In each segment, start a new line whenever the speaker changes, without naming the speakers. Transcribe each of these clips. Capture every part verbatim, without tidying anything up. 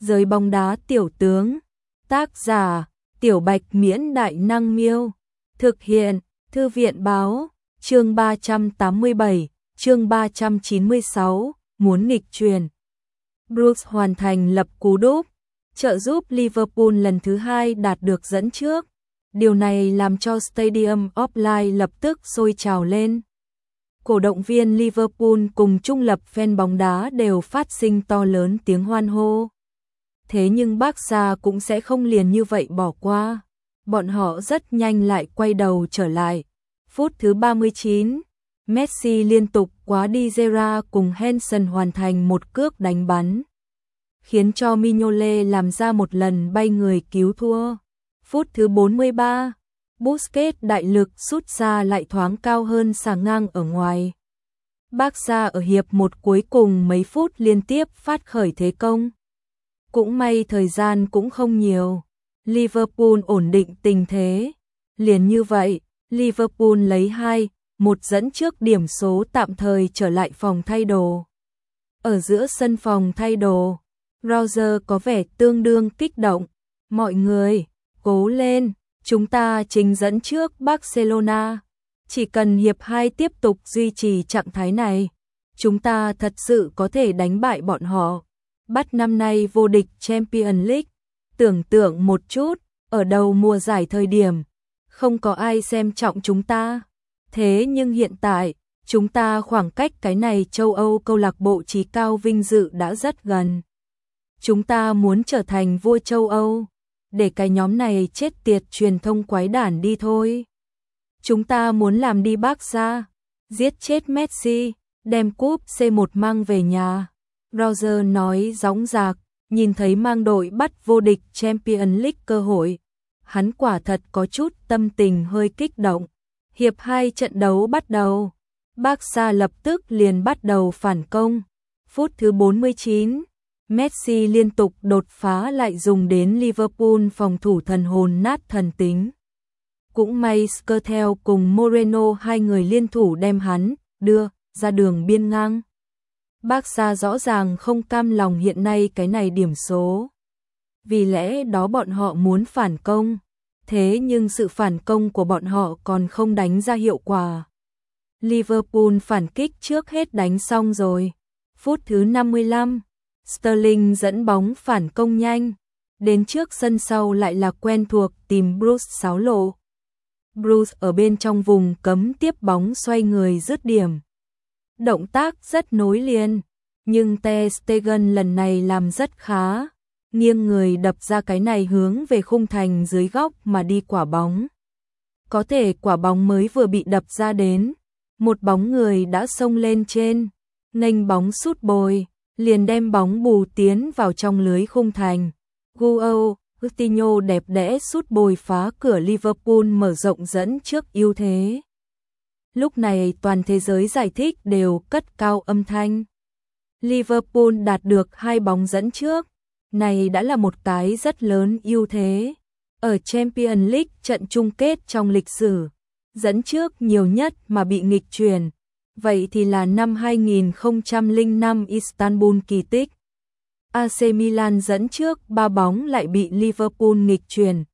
Giới bóng đá tiểu tướng. Tác giả: Tiểu Bạch Miễn Đại Năng Miêu. Thực hiện: Thư viện Báo. Chương ba trăm tám mươi bảy, chương ba trăm chín mươi sáu, muốn nghịch chuyển. Bruce hoàn thành lập cú đúp, trợ giúp Liverpool lần thứ hai đạt được dẫn trước. Điều này làm cho Stadium of Light lập tức sôi trào lên. Cổ động viên Liverpool cùng trung lập fan bóng đá đều phát sinh to lớn tiếng hoan hô. Thế nhưng Barca cũng sẽ không liền như vậy bỏ qua. Bọn họ rất nhanh lại quay đầu trở lại. Phút thứ ba mươi chín, Messi liên tục quá Di Gea cùng Henderson hoàn thành một cước đánh bắn, khiến cho Mignolet làm ra một lần bay người cứu thua. Phút thứ bốn mươi ba, Busquets đại lực sút ra lại thoáng cao hơn xà ngang ở ngoài. Barca ở hiệp một cuối cùng mấy phút liên tiếp phát khởi thế công. Cũng may thời gian cũng không nhiều. Liverpool ổn định tình thế. Liền như vậy, Liverpool lấy hai một dẫn trước, điểm số tạm thời trở lại phòng thay đồ. Ở giữa sân phòng thay đồ, Roger có vẻ tương đương kích động. Mọi người, cố lên, chúng ta chính dẫn trước Barcelona. Chỉ cần hiệp hai tiếp tục duy trì trạng thái này, chúng ta thật sự có thể đánh bại bọn họ. Bắt năm nay vô địch Champions League. Tưởng tượng một chút, ở đầu mùa giải thời điểm, không có ai xem trọng chúng ta. Thế nhưng hiện tại, chúng ta khoảng cách cái này châu Âu câu lạc bộ chí cao vinh dự đã rất gần. Chúng ta muốn trở thành vua châu Âu, để cái nhóm này chết tiệt truyền thông quái đản đi thôi. Chúng ta muốn làm đi Barca, giết chết Messi, đem cúp xê một mang về nhà. Roger nói dõng dạc, nhìn thấy mang đội bắt vô địch Champions League cơ hội. Hắn quả thật có chút tâm tình hơi kích động. Hiệp hai trận đấu bắt đầu. Barca lập tức liền bắt đầu phản công. Phút thứ bốn mươi chín, Messi liên tục đột phá lại dùng đến Liverpool phòng thủ thần hồn nát thần tính. Cũng may Skrtel cùng Moreno hai người liên thủ đem hắn đưa ra đường biên ngang. Barca rõ ràng không cam lòng hiện nay cái này điểm số. Vì lẽ đó bọn họ muốn phản công. Thế nhưng sự phản công của bọn họ còn không đánh ra hiệu quả. Liverpool phản kích trước hết đánh xong rồi. Phút thứ năm mươi lăm, Sterling dẫn bóng phản công nhanh. Đến trước sân sau lại là quen thuộc tìm Bruce sáo lộ. Bruce ở bên trong vùng cấm tiếp bóng xoay người dứt điểm. Động tác rất nối liền, nhưng Ter Stegen lần này làm rất khá. Nghiêng người đập ra cái này hướng về khung thành dưới góc mà đi quả bóng. Có thể quả bóng mới vừa bị đập ra đến, một bóng người đã xông lên trên, nghênh bóng sút bồi, liền đem bóng bù tiến vào trong lưới khung thành. Joao Coutinho đẹp đẽ sút bồi phá cửa Liverpool mở rộng dẫn trước ưu thế. Lúc này toàn thế giới giải thích đều cất cao âm thanh. Liverpool đạt được hai bóng dẫn trước. Này đã là một cái rất lớn ưu thế. Ở Champions League trận chung kết trong lịch sử, dẫn trước nhiều nhất mà bị nghịch chuyển. Vậy thì là năm hai nghìn không trăm lẻ năm Istanbul kỳ tích. a xê Milan dẫn trước ba bóng lại bị Liverpool nghịch chuyển.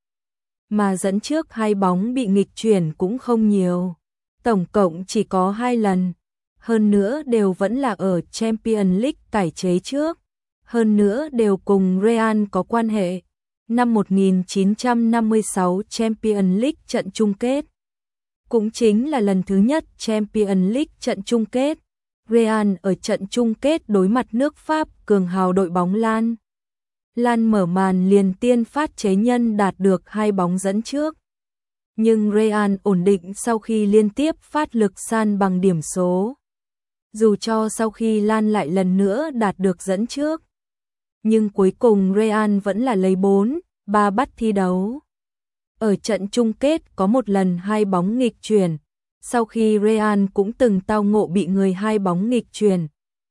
Mà dẫn trước hai bóng bị nghịch chuyển cũng không nhiều. Tổng cộng chỉ có hai lần. Hơn nữa đều vẫn là ở Champions League cải chế trước. Hơn nữa đều cùng Real có quan hệ. Năm một nghìn chín trăm năm mươi sáu Champions League trận chung kết. Cũng chính là lần thứ nhất Champions League trận chung kết. Real ở trận chung kết đối mặt nước Pháp cường hào đội bóng Lan. Lan mở màn liền tiên phát chế nhân đạt được hai bóng dẫn trước. Nhưng Real ổn định sau khi liên tiếp phát lực san bằng điểm số. Dù cho sau khi Lan lại lần nữa đạt được dẫn trước. Nhưng cuối cùng Real vẫn là lấy bốn ba bắt thi đấu. Ở trận chung kết có một lần hai bóng nghịch chuyển. Sau khi Real cũng từng tao ngộ bị người hai bóng nghịch chuyển.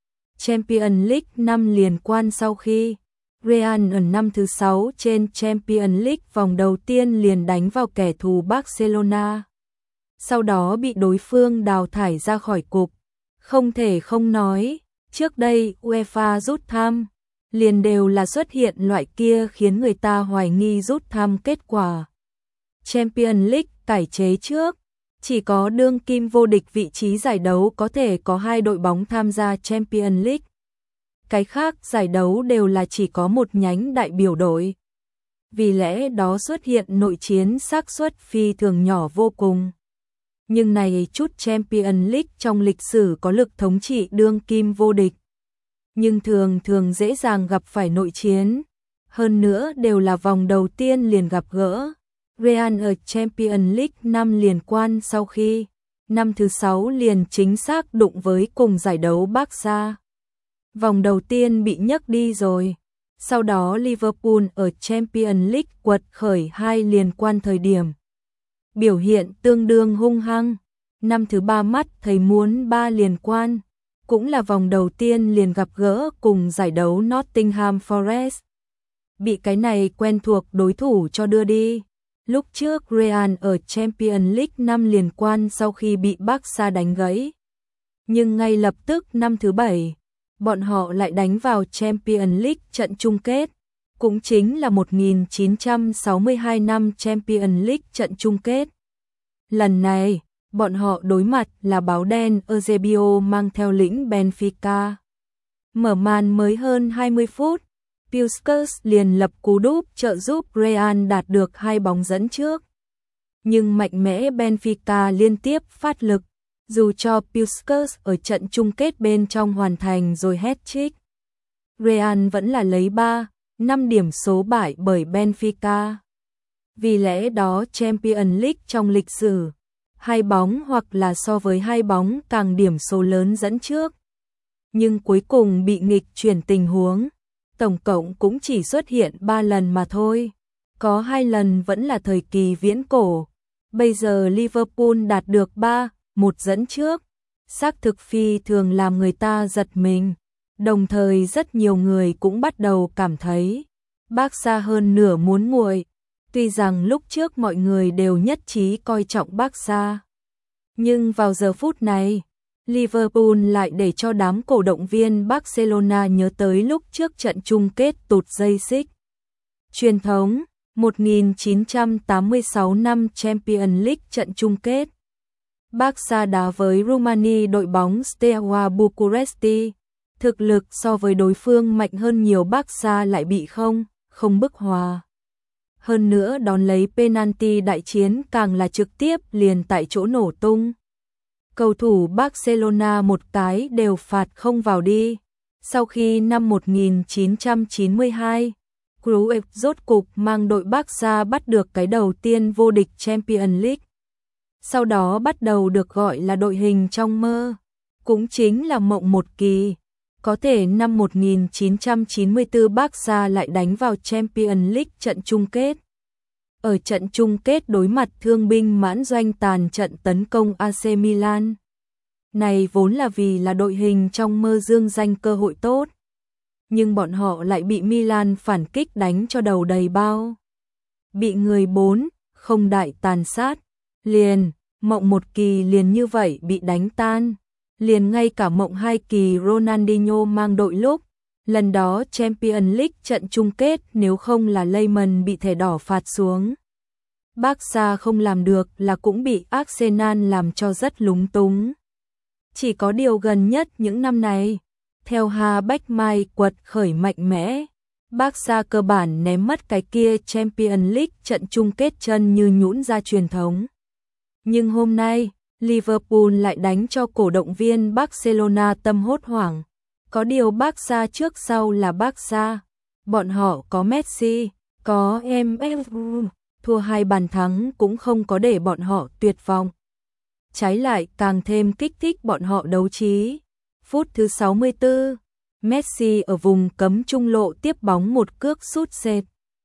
Champions League năm liên quan sau khi Real ở năm thứ sáu trên Champions League vòng đầu tiên liền đánh vào kẻ thù Barcelona. Sau đó bị đối phương đào thải ra khỏi cục. Không thể không nói, trước đây UEFA rút thăm, liền đều là xuất hiện loại kia khiến người ta hoài nghi rút thăm kết quả. Champions League cải chế trước, chỉ có đương kim vô địch vị trí giải đấu có thể có hai đội bóng tham gia Champions League. Cái khác giải đấu đều là chỉ có một nhánh đại biểu đội. Vì lẽ đó xuất hiện nội chiến xác suất phi thường nhỏ vô cùng. Nhưng này chút Champions League trong lịch sử có lực thống trị đương kim vô địch. Nhưng thường thường dễ dàng gặp phải nội chiến. Hơn nữa đều là vòng đầu tiên liền gặp gỡ. Real ở Champions League năm liên quan sau khi năm thứ sáu liền chính xác đụng với cùng giải đấu Barca. Vòng đầu tiên bị nhấc đi rồi. Sau đó Liverpool ở Champions League quật khởi hai liên quan thời điểm. Biểu hiện tương đương hung hăng. Năm thứ ba mắt thấy muốn ba liên quan. Cũng là vòng đầu tiên liền gặp gỡ cùng giải đấu Nottingham Forest. Bị cái này quen thuộc đối thủ cho đưa đi. Lúc trước Real ở Champions League năm liên quan sau khi bị Barca đánh gãy. Nhưng ngay lập tức năm thứ bảy, bọn họ lại đánh vào Champions League trận chung kết. Cũng chính là một nghìn chín trăm sáu mươi hai năm Champions League trận chung kết. Lần này, bọn họ đối mặt là báo đen Eusebio mang theo lĩnh Benfica. Mở màn mới hơn hai mươi phút, Puskas liền lập cú đúp trợ giúp Real đạt được hai bóng dẫn trước. Nhưng mạnh mẽ Benfica liên tiếp phát lực, dù cho Puskas ở trận chung kết bên trong hoàn thành rồi hat-trick. Real vẫn là lấy ba, năm điểm số bại bởi Benfica. Vì lẽ đó Champions League trong lịch sử, hai bóng hoặc là so với hai bóng càng điểm số lớn dẫn trước. Nhưng cuối cùng bị nghịch chuyển tình huống. Tổng cộng cũng chỉ xuất hiện ba lần mà thôi. Có hai lần vẫn là thời kỳ viễn cổ. Bây giờ Liverpool đạt được ba, một dẫn trước. Xác thực phi thường làm người ta giật mình. Đồng thời rất nhiều người cũng bắt đầu cảm thấy Barca hơn nửa muốn nguội. Tuy rằng lúc trước mọi người đều nhất trí coi trọng Barca. Nhưng vào giờ phút này, Liverpool lại để cho đám cổ động viên Barcelona nhớ tới lúc trước trận chung kết tụt dây xích. Truyền thống, một nghìn chín trăm tám mươi sáu năm Champions League trận chung kết. Barca đá với Rumani đội bóng Steaua Bucuresti. Thực lực so với đối phương mạnh hơn nhiều, Barca lại bị không, không bức hòa. Hơn nữa đón lấy penalty đại chiến càng là trực tiếp liền tại chỗ nổ tung. Cầu thủ Barcelona một cái đều phạt không vào đi. Sau khi năm một nghìn chín trăm chín mươi hai, Cruyff rốt cục mang đội Barca bắt được cái đầu tiên vô địch Champions League. Sau đó bắt đầu được gọi là đội hình trong mơ, cũng chính là mộng một kỳ. Có thể năm một nghìn chín trăm chín mươi tư Barca lại đánh vào Champions League trận chung kết. Ở trận chung kết đối mặt thương binh mãn doanh tàn trận tấn công a xê Milan. Này vốn là vì là đội hình trong mơ dương danh cơ hội tốt. Nhưng bọn họ lại bị Milan phản kích đánh cho đầu đầy bao. Bị người bốn, không đại tàn sát. Liền, mộng một kỳ liền như vậy bị đánh tan. Liền ngay cả mộng hai kỳ Ronaldinho mang đội lúc. Lần đó Champions League trận chung kết nếu không là Lehmann bị thẻ đỏ phạt xuống. Barca không làm được là cũng bị Arsenal làm cho rất lúng túng. Chỉ có điều gần nhất những năm này, theo Hà Bách Mai quật khởi mạnh mẽ, Barca cơ bản ném mất cái kia Champions League trận chung kết chân như nhũn ra truyền thống. Nhưng hôm nay, Liverpool lại đánh cho cổ động viên Barcelona tâm hốt hoảng. Có điều Barca trước sau là Barca, bọn họ có Messi, có em ép u, thua hai bàn thắng cũng không có để bọn họ tuyệt vọng. Trái lại càng thêm kích thích bọn họ đấu trí. Phút thứ sáu mươi tư, Messi ở vùng cấm trung lộ tiếp bóng một cước sút sệt.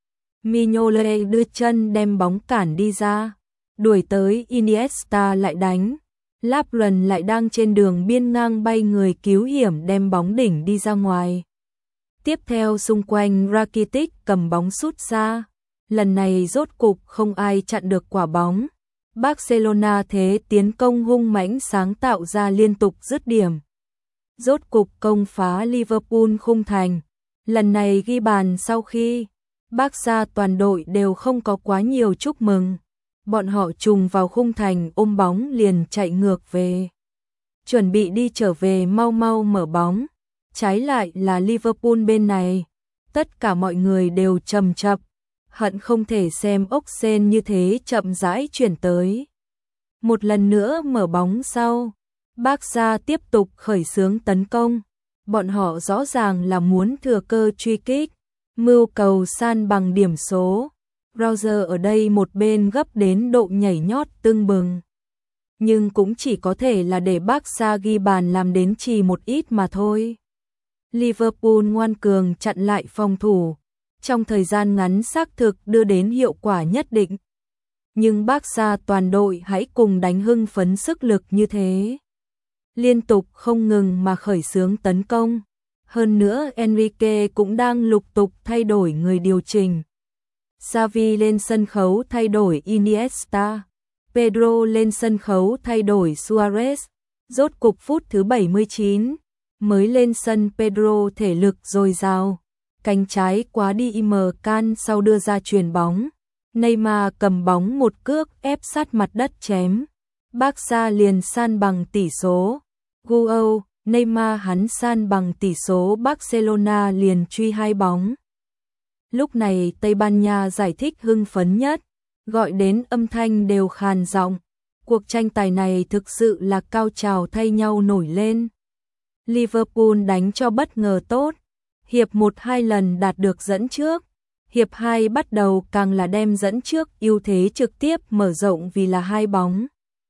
Mignolet đưa chân đem bóng cản đi ra, đuổi tới Iniesta lại đánh. Lapren lại đang trên đường biên ngang bay người cứu hiểm đem bóng đỉnh đi ra ngoài. Tiếp theo xung quanh Rakitic cầm bóng sút xa. Lần này rốt cục không ai chặn được quả bóng. Barcelona thế tiến công hung mãnh sáng tạo ra liên tục dứt điểm. Rốt cục công phá Liverpool khung thành. Lần này ghi bàn sau khi Barca toàn đội đều không có quá nhiều chúc mừng. Bọn họ trùng vào khung thành ôm bóng liền chạy ngược về. Chuẩn bị đi trở về mau mau mở bóng. Trái lại là Liverpool bên này. Tất cả mọi người đều chầm chập. Hận không thể xem ốc sên như thế chậm rãi chuyển tới. Một lần nữa mở bóng sau. Barca tiếp tục khởi xướng tấn công. Bọn họ rõ ràng là muốn thừa cơ truy kích. Mưu cầu san bằng điểm số. Roger ở đây một bên gấp đến độ nhảy nhót tưng bừng. Nhưng cũng chỉ có thể là để Barca ghi bàn làm đến chỉ một ít mà thôi. Liverpool ngoan cường chặn lại phòng thủ. Trong thời gian ngắn xác thực đưa đến hiệu quả nhất định. Nhưng Barca toàn đội hãy cùng đánh hưng phấn sức lực như thế. Liên tục không ngừng mà khởi xướng tấn công. Hơn nữa Enrique cũng đang lục tục thay đổi người điều chỉnh. Xavi lên sân khấu thay đổi Iniesta. Pedro lên sân khấu thay đổi Suarez. Rốt cục phút thứ bảy mươi chín. Mới lên sân Pedro thể lực dồi dào. Cánh trái quá đi im can sau đưa ra chuyền bóng. Neymar cầm bóng một cước ép sát mặt đất chém. Barca liền san bằng tỷ số. Guau, Neymar hắn san bằng tỷ số, Barcelona liền truy hai bóng. Lúc này Tây Ban Nha giải thích hưng phấn nhất, gọi đến âm thanh đều khàn giọng. Cuộc tranh tài này thực sự là cao trào thay nhau nổi lên. Liverpool đánh cho bất ngờ tốt. Hiệp một hai lần đạt được dẫn trước. Hiệp hai bắt đầu càng là đem dẫn trước, ưu thế trực tiếp mở rộng vì là hai bóng.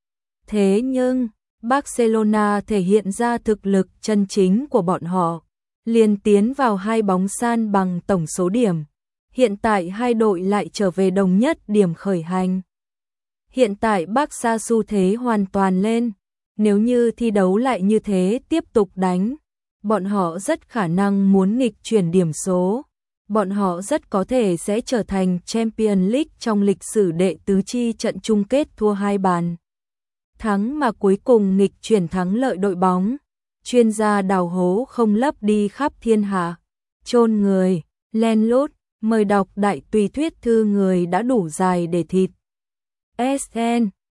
Thế nhưng, Barcelona thể hiện ra thực lực chân chính của bọn họ, liền tiến vào hai bóng san bằng tổng số điểm. Hiện tại hai đội lại trở về đồng nhất điểm khởi hành. Hiện tại Barca xu thế hoàn toàn lên. Nếu như thi đấu lại như thế tiếp tục đánh, bọn họ rất khả năng muốn nghịch chuyển điểm số. Bọn họ rất có thể sẽ trở thành Champions League trong lịch sử đệ tứ chi trận chung kết thua hai bàn thắng mà cuối cùng nghịch chuyển thắng lợi đội bóng. Chuyên gia đào hố không lấp đi khắp thiên hạ. Chôn người, len lút, mời đọc đại tùy thuyết thư người đã đủ dài để thịt. ét en